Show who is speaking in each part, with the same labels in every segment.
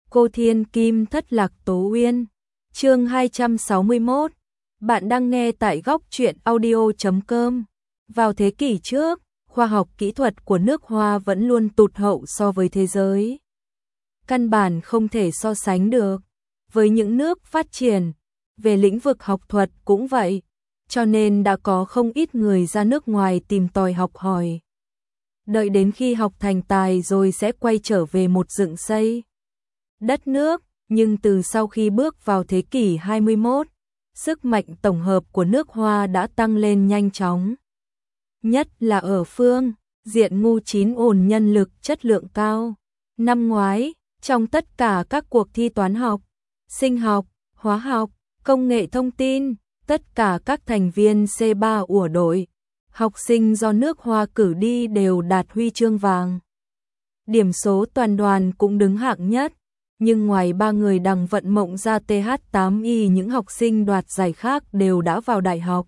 Speaker 1: Cô Thiên Kim thất lạc Tố Uyên. Chương 261. Bạn đang nghe tại góc truyện audio.com. Vào thế kỷ trước, khoa học kỹ thuật của nước Hoa vẫn luôn tụt hậu so với thế giới. Căn bản không thể so sánh được với những nước phát triển. Về lĩnh vực học thuật cũng vậy, cho nên đã có không ít người ra nước ngoài tìm tòi học hỏi. Đợi đến khi học thành tài rồi sẽ quay trở về một dựng xây đất nước, nhưng từ sau khi bước vào thế kỷ 21, sức mạnh tổng hợp của nước Hoa đã tăng lên nhanh chóng. Nhất là ở phương diện ngu chín ổn nhân lực chất lượng cao. Năm ngoái, trong tất cả các cuộc thi toán học, sinh học, hóa học, công nghệ thông tin, tất cả các thành viên C3 của đội học sinh do nước Hoa cử đi đều đạt huy chương vàng. Điểm số toàn đoàn cũng đứng hạng nhất, nhưng ngoài 3 người Đằng Vận Mộng ra TH8Y, những học sinh đoạt giải khác đều đã vào đại học,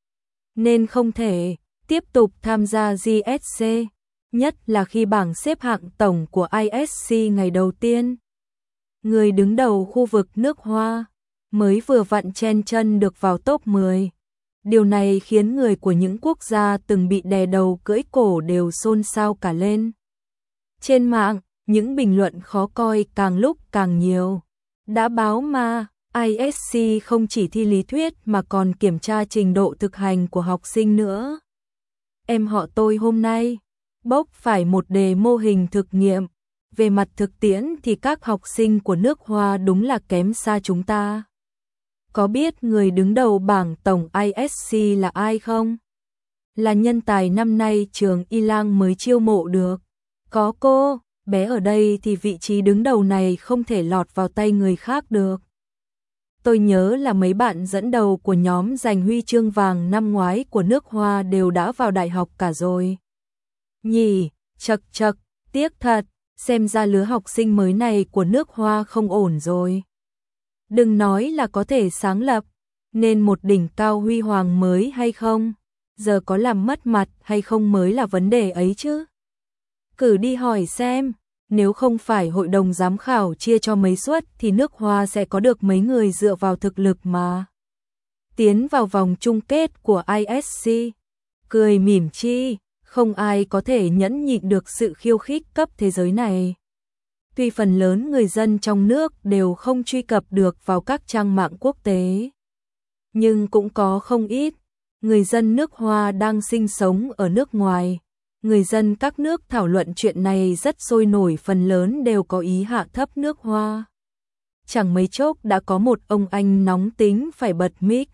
Speaker 1: nên không thể tiếp tục tham gia GSC, nhất là khi bảng xếp hạng tổng của ISC ngày đầu tiên. Người đứng đầu khu vực nước Hoa mới vừa vặn chen chân được vào top 10. Điều này khiến người của những quốc gia từng bị đè đầu cưỡi cổ đều xôn xao cả lên. Trên mạng, những bình luận khó coi càng lúc càng nhiều. Đã báo mà, ISC không chỉ thi lý thuyết mà còn kiểm tra trình độ thực hành của học sinh nữa. Em họ tôi hôm nay bốc phải một đề mô hình thực nghiệm. Về mặt thực tiễn thì các học sinh của nước Hoa đúng là kém xa chúng ta. Có biết người đứng đầu bảng tổng ISC là ai không? Là nhân tài năm nay trường Y Lang mới chiêu mộ được. Có cô bé ở đây thì vị trí đứng đầu này không thể lọt vào tay người khác được. Tôi nhớ là mấy bạn dẫn đầu của nhóm giành huy chương vàng năm ngoái của nước Hoa đều đã vào đại học cả rồi. Nhỉ, chật chật, tiếc thật, xem ra lứa học sinh mới này của nước Hoa không ổn rồi. Đừng nói là có thể sáng lập nên một đỉnh cao huy hoàng mới hay không, giờ có làm mất mặt hay không mới là vấn đề ấy chứ. Cử đi hỏi xem, nếu không phải hội đồng giám khảo chia cho mấy suất thì nước Hoa sẽ có được mấy người dựa vào thực lực mà tiến vào vòng chung kết của ISC. Cười mỉm chi, không ai có thể nhẫn nhịn được sự khiêu khích cấp thế giới này. Tuy phần lớn người dân trong nước đều không truy cập được vào các trang mạng quốc tế, nhưng cũng có không ít người dân nước Hoa đang sinh sống ở nước ngoài. Người dân các nước thảo luận chuyện này rất sôi nổi, phần lớn đều có ý hạ thấp nước Hoa. Chẳng mấy chốc đã có một ông anh nóng tính phải bật mic.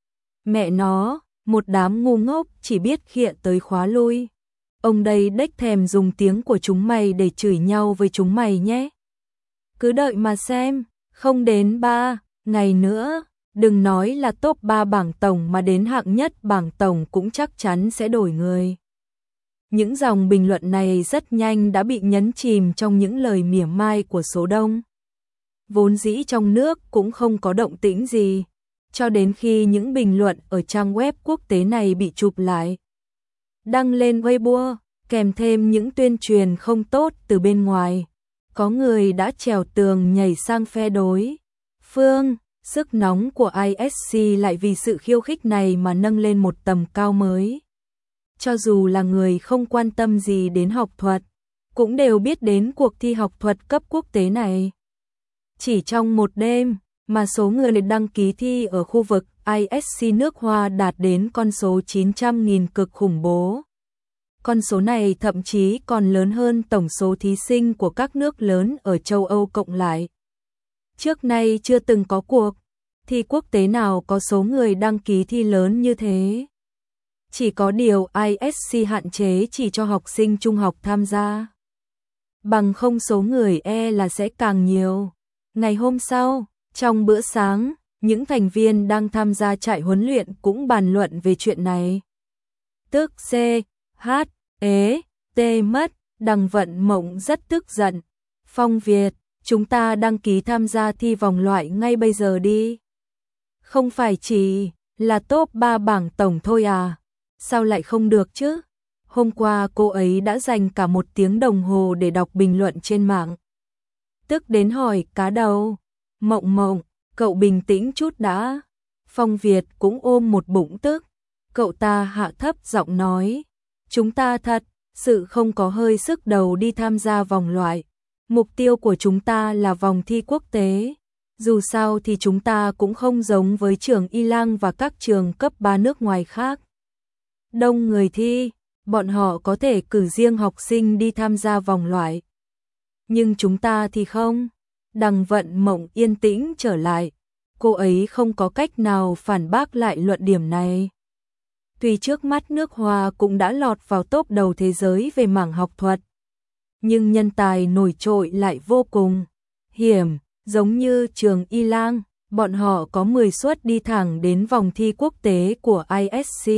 Speaker 1: Mẹ nó, một đám ngu ngốc chỉ biết khịa tới khóa lui. Ông đây đếch thèm dùng tiếng của chúng mày để chửi nhau với chúng mày nhé. Cứ đợi mà xem, không đến 3 ngày nữa, đừng nói là top 3 bảng tổng mà đến hạng nhất bảng tổng cũng chắc chắn sẽ đổi người. Những dòng bình luận này rất nhanh đã bị nhấn chìm trong những lời mỉa mai của số đông. Vốn dĩ trong nước cũng không có động tĩnh gì, cho đến khi những bình luận ở trang web quốc tế này bị chụp lại, đăng lên Weibo, kèm thêm những tuyên truyền không tốt từ bên ngoài. Có người đã trèo tường nhảy sang phe đối phương, sức nóng của ISC lại vì sự khiêu khích này mà nâng lên một tầm cao mới. Cho dù là người không quan tâm gì đến học thuật, cũng đều biết đến cuộc thi học thuật cấp quốc tế này. Chỉ trong một đêm mà số người đăng ký thi ở khu vực ISC nước Hoa đạt đến con số 900.000, cực khủng bố. Con số này thậm chí còn lớn hơn tổng số thí sinh của các nước lớn ở châu Âu cộng lại. Trước nay chưa từng có cuộc thi quốc tế nào có số người đăng ký thi lớn như thế. Chỉ có điều ISC hạn chế chỉ cho học sinh trung học tham gia. Bằng không số người là sẽ càng nhiều. Ngày hôm sau, trong bữa sáng, những thành viên đang tham gia trại huấn luyện cũng bàn luận về chuyện này. Tức T mất, Đằng Vận Mộng rất tức giận. Phong Việt, chúng ta đăng ký tham gia thi vòng loại ngay bây giờ đi. Không phải chỉ là top 3 bảng tổng thôi à? Sao lại không được chứ? Hôm qua cô ấy đã dành cả 1 tiếng đồng hồ để đọc bình luận trên mạng. tức đến hỏi cá đầu. Mộng Mộng, cậu bình tĩnh chút đã. Phong Việt cũng ôm một bụng tức. Cậu ta hạ thấp giọng nói, chúng ta thật sự không có hơi sức đầu đi tham gia vòng loại. Mục tiêu của chúng ta là vòng thi quốc tế. Dù sao thì chúng ta cũng không giống với trường Y Lang và các trường cấp 3 nước ngoài khác. Đông người thi, bọn họ có thể cử riêng học sinh đi tham gia vòng loại. Nhưng chúng ta thì không. Đằng Vận Mộng yên tĩnh trở lại. Cô ấy không có cách nào phản bác lại luận điểm này. Tuy trước mắt nước Hoa cũng đã lọt vào top đầu thế giới về mảng học thuật, nhưng nhân tài nổi trội lại vô cùng hiểm, giống như trường Y Lang, bọn họ có 10 suất đi thẳng đến vòng thi quốc tế của ISC,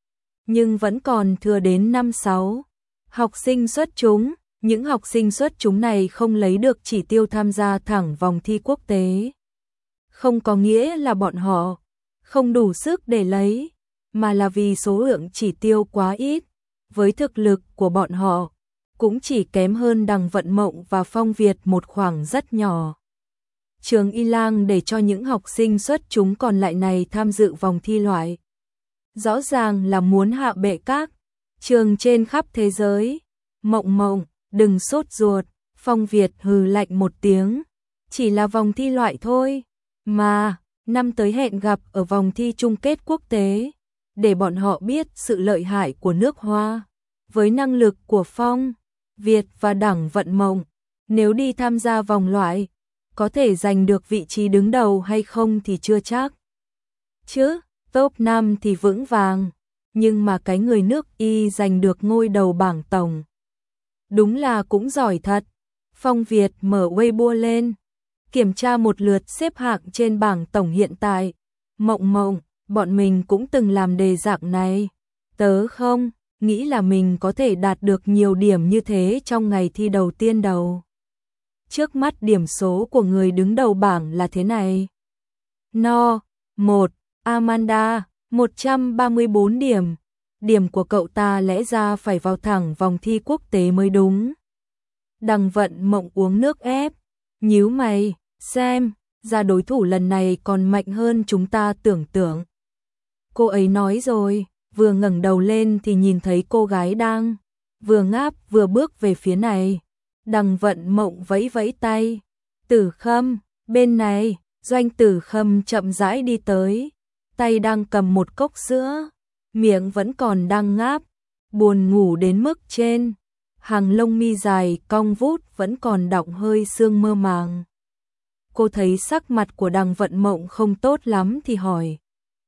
Speaker 1: nhưng vẫn còn thừa đến 5-6 học sinh xuất chúng. Những học sinh xuất chúng này không lấy được chỉ tiêu tham gia thẳng vòng thi quốc tế. Không có nghĩa là bọn họ không đủ sức để lấy, mà là vì số lượng chỉ tiêu quá ít. Với thực lực của bọn họ, cũng chỉ kém hơn Đằng Vận Mộng và Phong Việt một khoảng rất nhỏ. Trường Y Lang để cho những học sinh xuất chúng còn lại này tham dự vòng thi loại, rõ ràng là muốn hạ bệ các trường trên khắp thế giới. Mộng Mộng, đừng sốt ruột. Phong Việt hừ lạnh một tiếng, chỉ là vòng thi loại thôi mà, năm tới hẹn gặp ở vòng thi chung kết quốc tế, để bọn họ biết sự lợi hại của nước Hoa. Với năng lực của Phong Việt và Đằng Vận Mộng, nếu đi tham gia vòng loại, có thể giành được vị trí đứng đầu hay không thì chưa chắc. Chứ, top 5 thì vững vàng, nhưng mà cái người nước Y giành được ngôi đầu bảng tổng, đúng là cũng giỏi thật. Phong Việt mở Weibo lên, kiểm tra một lượt xếp hạng trên bảng tổng hiện tại. Mộng Mộng, bọn mình cũng từng làm đề dạng này. Tớ không nghĩ là mình có thể đạt được nhiều điểm như thế trong ngày thi đầu tiên đầu. Trước mắt điểm số của người đứng đầu bảng là thế này. No, 1, Amanda, 134 điểm. Điểm của cậu ta lẽ ra phải vào thẳng vòng thi quốc tế mới đúng. Đằng Vận Mộng uống nước ép, nhíu mày, xem ra đối thủ lần này còn mạnh hơn chúng ta tưởng tượng. Cô ấy nói rồi, vừa ngẩng đầu lên thì nhìn thấy cô gái đang vừa ngáp vừa bước về phía này. Đằng Vận Mộng vẫy vẫy tay, Tử Khâm, bên này. Doanh Tử Khâm chậm rãi đi tới, tay đang cầm một cốc sữa, miệng vẫn còn đang ngáp, buồn ngủ đến mức trên hàng lông mi dài cong vút vẫn còn đọng hơi sương mơ màng. Cô thấy sắc mặt của Đằng Vận Mộng không tốt lắm thì hỏi,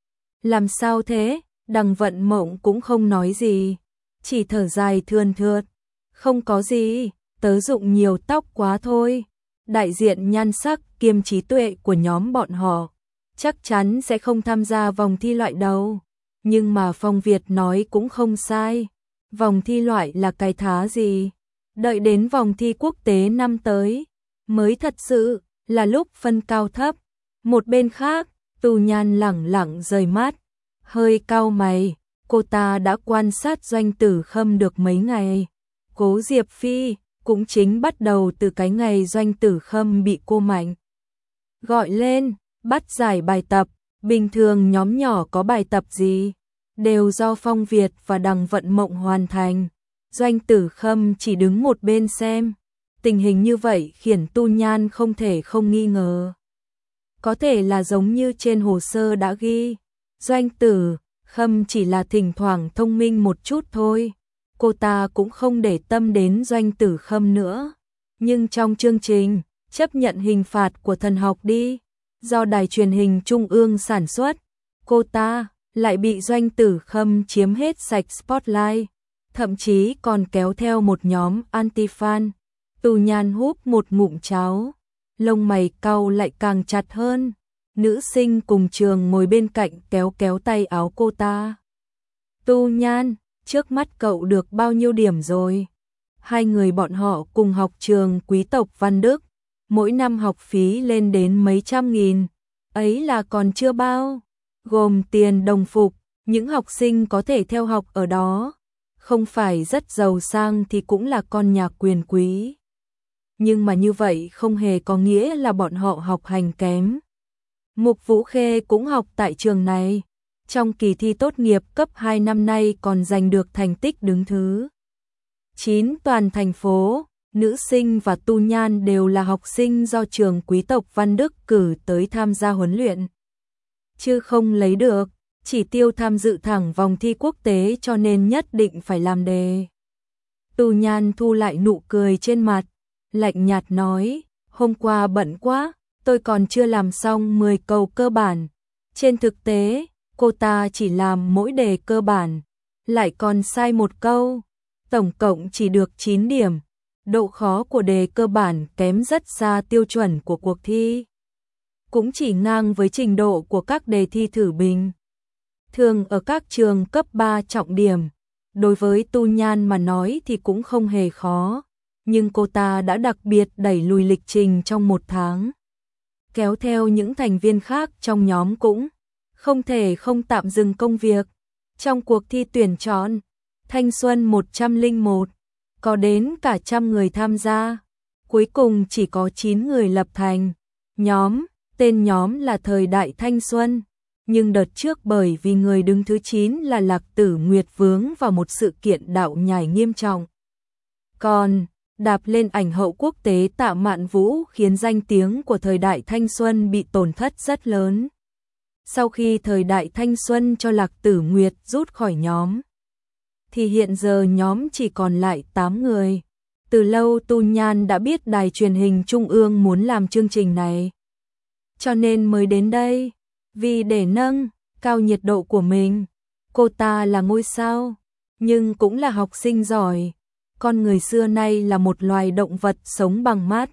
Speaker 1: làm sao thế? Đằng Vận Mộng cũng không nói gì, chỉ thở dài thườn thượt, không có gì, tớ dụng nhiều tóc quá thôi. Đại diện nhan sắc kiêm trí tuệ của nhóm bọn họ chắc chắn sẽ không tham gia vòng thi loại đâu. Nhưng mà Phong Việt nói cũng không sai, vòng thi loại là cái thá gì, đợi đến vòng thi quốc tế năm tới mới thật sự là lúc phân cao thấp. Một bên khác, Tù Nhan lẳng lặng rời mắt, hơi cau mày, cô ta đã quan sát Doanh Tử Khâm được mấy ngày. Cố Diệp Phi cũng chính bắt đầu từ cái ngày Doanh Tử Khâm bị cô Mạnh gọi lên bắt giải bài tập. Bình thường nhóm nhỏ có bài tập gì đều do Phong Việt và Đằng Vận Mộng hoàn thành, Doanh Tử Khâm chỉ đứng một bên xem. Tình hình như vậy khiến Tu Nhan không thể không nghi ngờ. Có thể là giống như trên hồ sơ đã ghi, Doanh Tử Khâm chỉ là thỉnh thoảng thông minh một chút thôi. Cô ta cũng không để tâm đến Doanh Tử Khâm nữa. Nhưng trong chương trình chấp nhận hình phạt của thần học đi, do đài truyền hình trung ương sản xuất, cô ta lại bị Doanh Tử Khâm chiếm hết sạch spotlight, thậm chí còn kéo theo một nhóm anti-fan. Tù Nhan húp một ngụm cháo, lông mày cau lại càng chặt hơn. Nữ sinh cùng trường ngồi bên cạnh kéo kéo tay áo cô ta. Tu Nhan, trước mắt cậu được bao nhiêu điểm rồi? Hai người bọn họ cùng học trường quý tộc Văn Đức, mỗi năm học phí lên đến mấy trăm nghìn, ấy là còn chưa bao gồm tiền đồng phục. Những học sinh có thể theo học ở đó, không phải rất giàu sang thì cũng là con nhà quyền quý. nhưng mà như vậy không hề có nghĩa là bọn họ học hành kém. Mục Vũ Khê cũng học tại trường này, trong kỳ thi tốt nghiệp cấp 2 năm nay còn giành được thành tích đứng thứ 9 toàn thành phố. Nữ Sinh và Tu Nhan đều là học sinh do trường quý tộc Văn Đức cử tới tham gia huấn luyện, chứ không lấy được chỉ tiêu tham dự thẳng vòng thi quốc tế, cho nên nhất định phải làm đề. Tu Nhan thu lại nụ cười trên mặt, lạnh nhạt nói, hôm qua bận quá, tôi còn chưa làm xong 10 câu cơ bản. Trên thực tế, cô ta chỉ làm mỗi đề cơ bản, lại còn sai một câu, tổng cộng chỉ được 9 điểm. Độ khó của đề cơ bản kém rất xa tiêu chuẩn của cuộc thi, cũng chỉ ngang với trình độ của các đề thi thử bình thường ở các trường cấp 3 trọng điểm. Đối với Tu Nhan mà nói thì cũng không hề khó, nhưng cô ta đã đặc biệt đẩy lùi lịch trình trong 1 tháng. Kéo theo những thành viên khác trong nhóm cũng không thể không tạm dừng công việc. Trong cuộc thi tuyển chọn Thanh Xuân 101, có đến cả 100 người tham gia, cuối cùng chỉ có 9 người lập thành nhóm, tên nhóm là Thời Đại Thanh Xuân. Nhưng đợt trước bởi vì người đứng thứ 9 là Lạc Tử Nguyệt vướng vào một sự kiện đạo nhảy nghiêm trọng, còn đạp lên ảnh hậu quốc tế Tạ Mạn Vũ khiến danh tiếng của Thời Đại Thanh Xuân bị tổn thất rất lớn. Sau khi Thời Đại Thanh Xuân cho Lạc Tử Nguyệt rút khỏi nhóm, thì hiện giờ nhóm chỉ còn lại 8 người. Từ lâu Tu Nhan đã biết đài truyền hình Trung ương muốn làm chương trình này, cho nên mới đến đây. Vì để nâng cao nhiệt độ của mình, cô ta là ngôi sao, nhưng cũng là học sinh giỏi. Con người xưa nay là một loài động vật sống bằng mắt,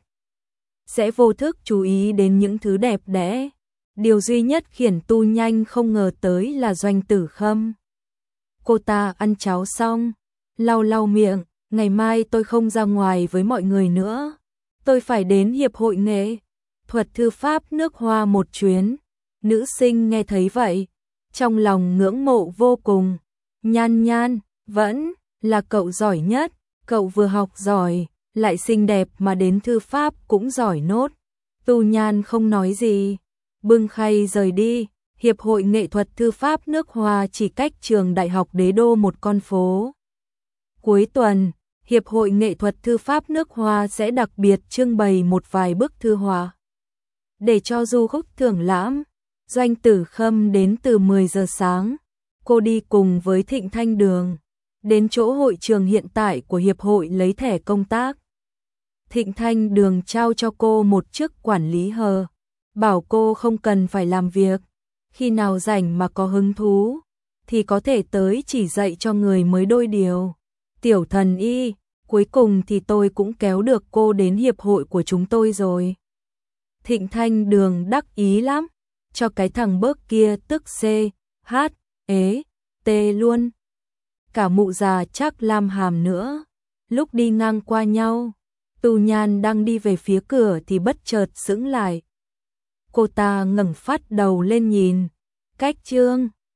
Speaker 1: sẽ vô thức chú ý đến những thứ đẹp đẽ. Điều duy nhất khiến Tu Nhan không ngờ tới là Doanh Tử Khâm. Cô ta ăn cháo xong, lau lau miệng, ngày mai tôi không ra ngoài với mọi người nữa, tôi phải đến Hiệp hội Nghệ thuật thư pháp nước Hoa một chuyến. Nữ Sinh nghe thấy vậy, trong lòng ngưỡng mộ vô cùng. Nhan Nhan, vẫn là cậu giỏi nhất, cậu vừa học giỏi, lại xinh đẹp mà đến thư pháp cũng giỏi nốt. Tu Nhan không nói gì, bưng khay rời đi. Hiệp hội Nghệ thuật thư pháp nước Hoa chỉ cách trường Đại học Đế Đô một con phố. Cuối tuần, Hiệp hội Nghệ thuật thư pháp nước Hoa sẽ đặc biệt trưng bày một vài bức thư họa để cho du khách thưởng lãm. Doanh Tử Khâm đến từ 10 giờ sáng, cô đi cùng với Thịnh Thanh Đường đến chỗ hội trường hiện tại của hiệp hội lấy thẻ công tác. Thịnh Thanh Đường trao cho cô một chức quản lý hờ, bảo cô không cần phải làm việc, khi nào rảnh mà có hứng thú thì có thể tới chỉ dạy cho người mới đôi điều. Tiểu Thần Y, cuối cùng thì tôi cũng kéo được cô đến hiệp hội của chúng tôi rồi. Thịnh Thanh Đường đắc ý lắm, cho cái thằng bớt kia tức C, H, ế, T luôn. Cả mụ già chắc Lam Hàm nữa. Lúc đi ngang qua nhau, Tu Nhan đang đi về phía cửa thì bất chợt sững lại. Cô ta ngẩng phát đầu lên nhìn, cách Trương